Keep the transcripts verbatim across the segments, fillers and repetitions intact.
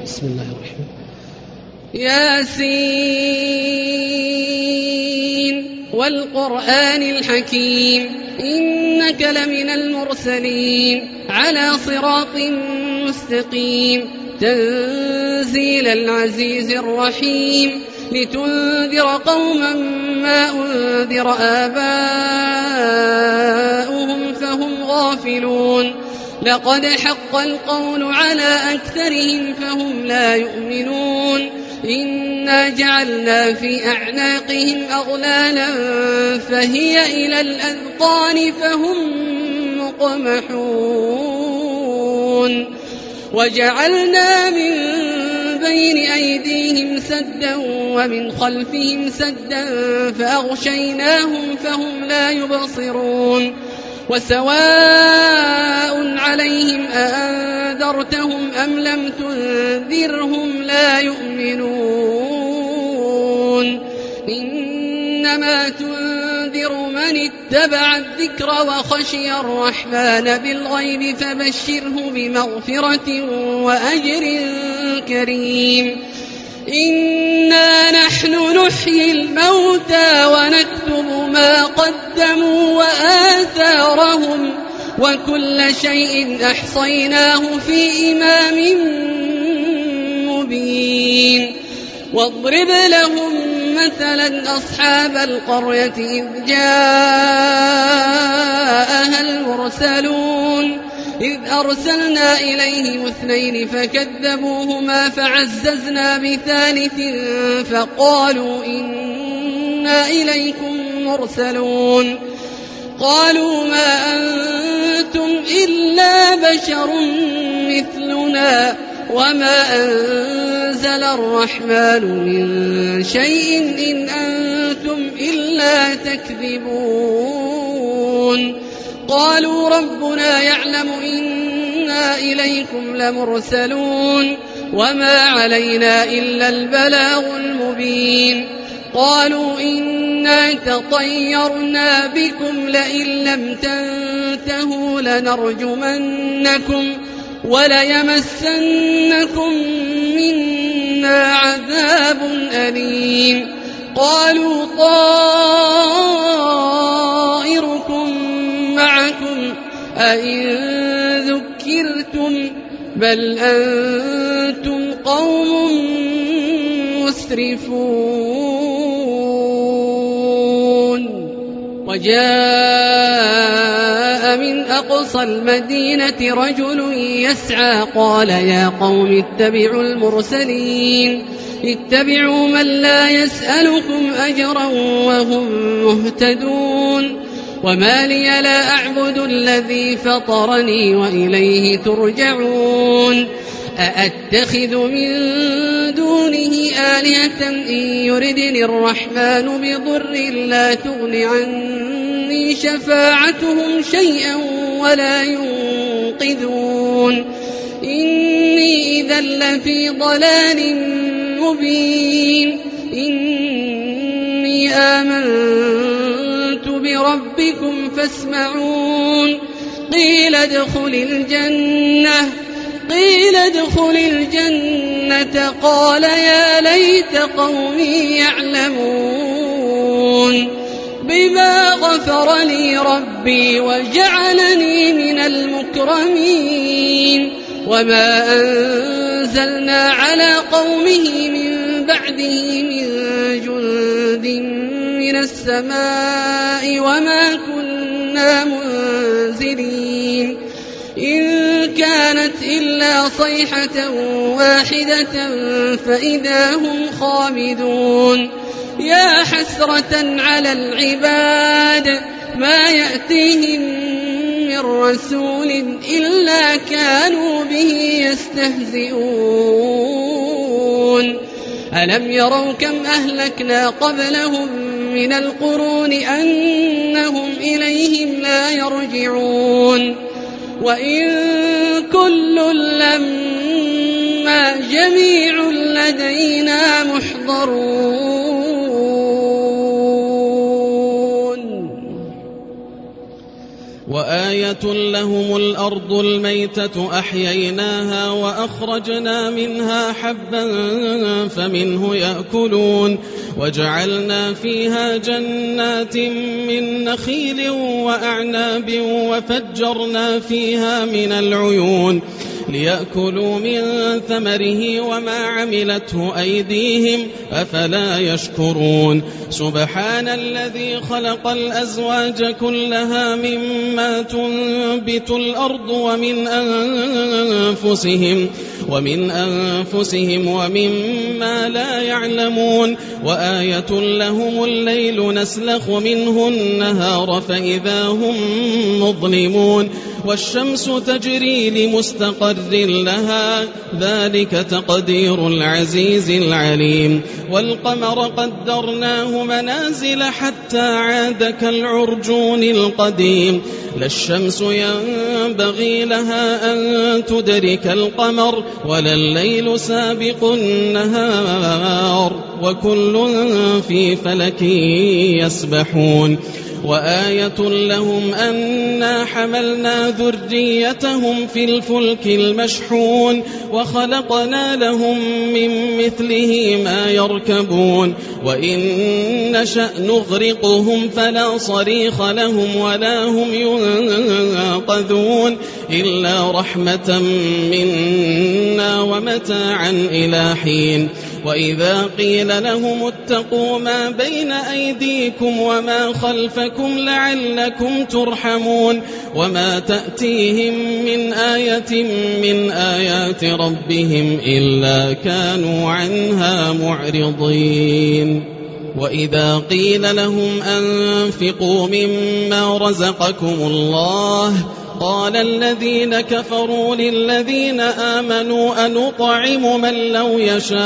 بسم الله الرحمن ياسين والقرآن الحكيم إنك لمن المرسلين على صراط مستقيم تنزيل العزيز الرحيم لتنذر قوما ما أنذر آباؤهم فهم غافلون لقد حق القول على أكثرهم فهم لا يؤمنون إنا جعلنا في أعناقهم أغلالا فهي إلى الأذقان فهم مقمحون وجعلنا من بين أيديهم سدا ومن خلفهم سدا فأغشيناهم فهم لا يبصرون وسواء عليهم أأنذرتهم أم لم تنذرهم لا يؤمنون إنما تنذر من اتبع الذكر وخشي الرحمن بالغيب فبشره بمغفرة وأجر كريم إنا نحن نحيي الموتى ونكتب ما قدموا وآثارهم وكل شيء أحصيناه في إمام مبين واضرب لهم مثلا أصحاب القرية إذ جاءها المرسلون إذ أرسلنا إليهم اثنين فكذبوهما فعززنا بثالث فقالوا إنا إليكم مرسلون قالوا ما أنتم إلا بشر مثلنا وما أنزل الرحمن من شيء إن أنتم إلا تكذبون قالوا ربنا يعلم إنا إليكم لمرسلون وما علينا إلا البلاغ المبين قالوا إنا تطيرنا بكم لئن لم تنتهوا لنرجمنكم وليمسنكم منا عذاب أليم قالوا طائركم معكم أئن ذكرتم بل أنتم قوم مسرفون وجاء من أقصى المدينة رجل يسعى قال يا قوم اتبعوا المرسلين اتبعوا من لا يسألكم أجرا وهم مهتدون وما لي لا أعبد الذي فطرني وإليه ترجعون أأتخذ من دونه آلهة إن يردني الرحمن بضر لا تغن عني شفاعتهم شيئا ولا ينقذون إني إذا لفي ضلال مبين إني آمنت بربكم فاسمعون قيل ادخل الجنة قيل ادخل الجنة قال يا ليت قومي يعلمون بما غفر لي ربي وجعلني من المكرمين وما أنزلنا على قومه من بعده من جند من السماء وما كنا منزلين إن كانت إلا صيحة واحدة فإذا هم خامدون يا حسرة على العباد ما يأتيهم من رسول إلا كانوا به يستهزئون ألم يروا كم أهلكنا قبلهم من القرون أنهم إليهم لا يرجعون وإن كل لما جميع لدينا محضرون وآن وآية لهم الأرض الميتة أحييناها وأخرجنا منها حبا فمنه يأكلون وجعلنا فيها جنات من نخيل وأعناب وفجرنا فيها من العيون ليأكلوا من ثمره وما عملته أيديهم أفلا يشكرون سبحان الذي خلق الأزواج كلها مما تنبت الأرض ومن أنفسهم ومن أنفسهم ومما لا يعلمون وآية لهم الليل نسلخ منه النهار فإذا هم مظلمون والشمس تجري لمستقر لها ذلك تقدير العزيز العليم والقمر قدرناه منازل حتى عاد كالعرجون القديم لا الشمس ينبغي لها أن تدرك القمر ولا الليل سابق النهار وكل في فلك يسبحون وآية لهم أنا حملنا ذريتهم في الفلك المشحون وخلقنا لهم من مثله ما يركبون وإن نشأ نغرقهم فلا صريخ لهم ولا هم ينقذون إلا رحمة منا ومتاعا إلى حين وإذا قيل لهم اتقوا ما بين أيديكم وما خلفكم لعلكم ترحمون وما تأتيهم من آية من آيات ربهم إلا كانوا عنها معرضين وإذا قيل لهم أنفقوا مما رزقكم الله قال الذين كفروا للذين آمنوا أنطعم من لو يشاء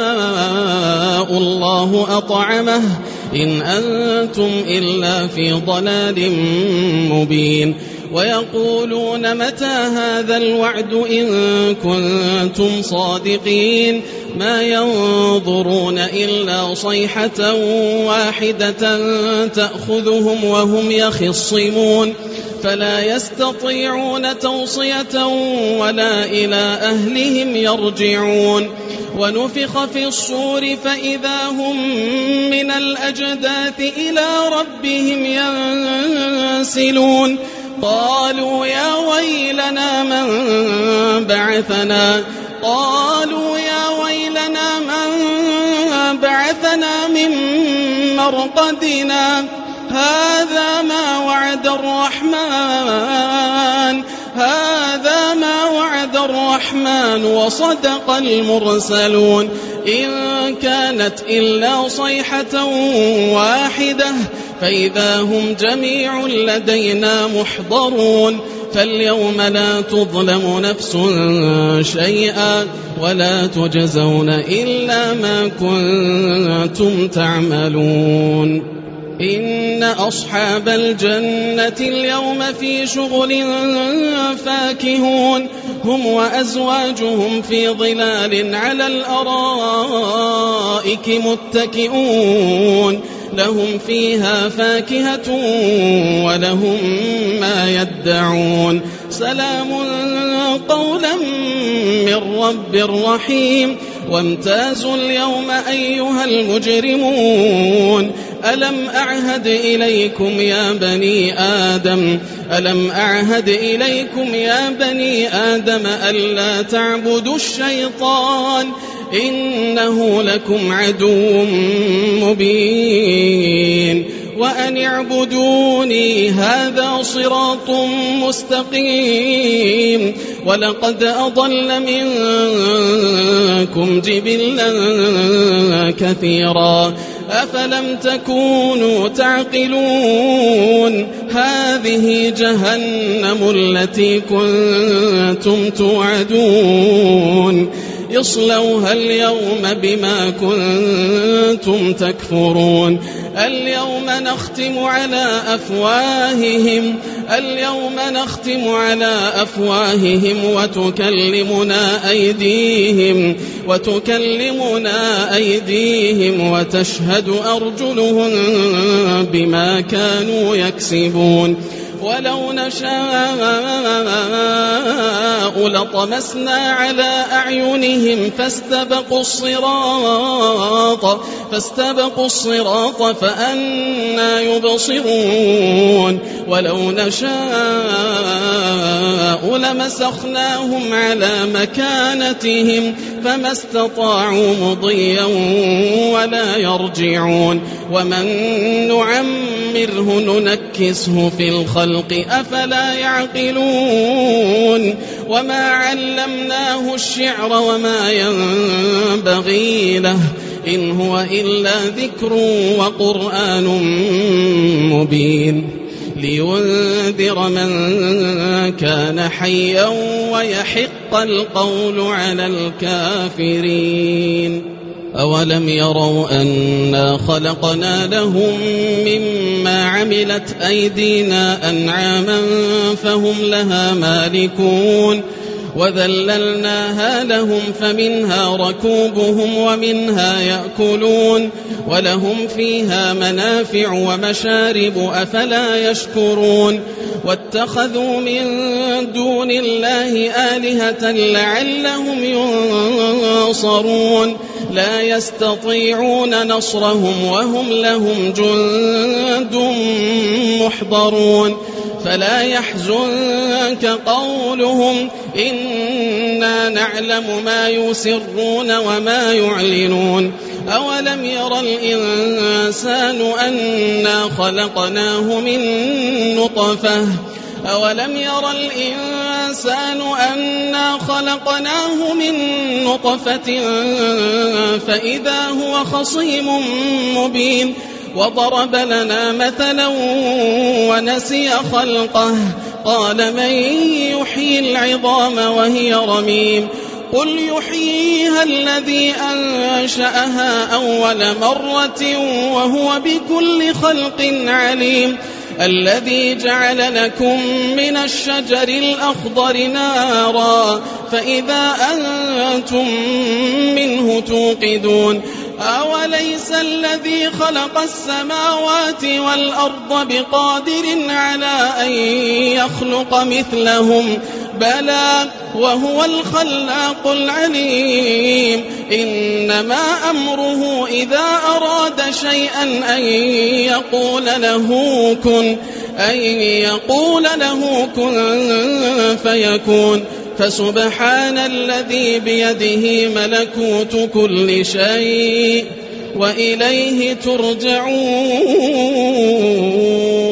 الله أطعمه إن أنتم إلا في ضلال مبين ويقولون متى هذا الوعد إن كنتم صادقين ما ينظرون إلا صيحة واحدة تأخذهم وهم يخصمون فلا يستطيعون توصية ولا إلى أهلهم يرجعون ونفخ في الصور فإذا هم من الأجداث إلى ربهم ينسلون قالوا يا ويلنا من بعثنا قالوا يا ويلنا من بعثنا من مرقدنا هذا ما وعد الرحمن هذا ما وعد الرحمن وصدق المرسلون إن كانت إلا صيحة واحدة فإذا هم جميع لدينا محضرون فاليوم لا تظلم نفس شيئا ولا تجزون إلا ما كنتم تعملون إن أصحاب الجنة اليوم في شغل فاكهون هم وأزواجهم في ظلال على الأرائك متكئون لهم فيها فاكهة ولهم ما يدعون سلام قولا من رب رحيم وامتازوا اليوم أيها المجرمون ألم أعهد إليكم يا بني آدم ألم أعهد إليكم يا بني آدم ألا تعبدوا الشيطان إنه لكم عدو مبين وأن اعبدوني هذا صراط مستقيم ولقد أضل منكم جبلا كثيرا أفلم تكونوا تعقلون هذه جهنم التي كنتم توعدون اصلوها اليوم بما كنتم تكفرون اليوم نختم على أفواههم اليوم نختم على أفواههم وتكلمنا أيديهم وتكلمنا أيديهم وتشهد أرجلهم بما كانوا يكسبون ولو نشاء لطمسنا على أعينهم فاستبقوا الصراط فاستبقوا الصراط فأنى يبصرون ولو نشاء لمسخناهم على مكانتهم فما استطاعوا مضيا ولا يرجعون ومن نعمره ننكسه في الخلق أفلا يعقلون وما علمناه الشعر وما ينبغي له إن هو إلا ذكر وقرآن مبين لينذر من كان حيا ويحق القول على الكافرين أولم يروا أنا خلقنا لهم مما عملت أيدينا أنعاما فهم لها مالكون وذللناها لهم فمنها ركوبهم ومنها يأكلون ولهم فيها منافع ومشارب أفلا يشكرون واتخذوا من دون الله آلهة لعلهم ينصرون لا يستطيعون نصرهم وهم لهم جند محضرون فلا يحزنك قولهم إنا نعلم ما يسرون وما يعلنون أولم ير الإنسان أنا خلقناه من نطفة أولم ير الإنسان أنا خلقناه من نطفة فإذا هو خصيم مبين وضرب لنا مثلا ونسي خلقه قال من يحيي العظام وهي رميم قل يحييها الذي أنشأها أول مرة وهو بكل خلق عليم الذي جعل لكم من الشجر الأخضر نارا فإذا أنتم منه توقدون أوليس الذي خلق السماوات والأرض بقادر على أن يخلق مثلهم بلى وهو الخلاق العليم إنما أمره إذا أراد شيئا أن يقول له كن أن يقول له كن فيكون فسبحان الذي بيده ملكوت كل شيء وإليه ترجعون